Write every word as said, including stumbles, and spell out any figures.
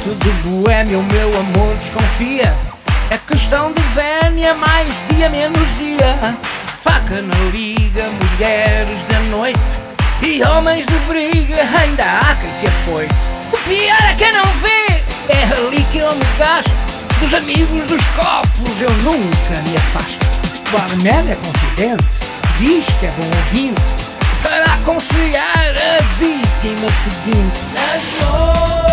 Muito de boémia, o meu amor desconfia. É questão de vénia, mais dia menos dia. Faca na liga, mulheres da noite e homens de briga, ainda há quem se afoite. O pior é quem não vê, é ali que eu me gasto. Dos amigos dos copos eu nunca me afasto. O barman é confidente, diz que é bom ouvinte, para aconselhar a vítima seguinte. Nas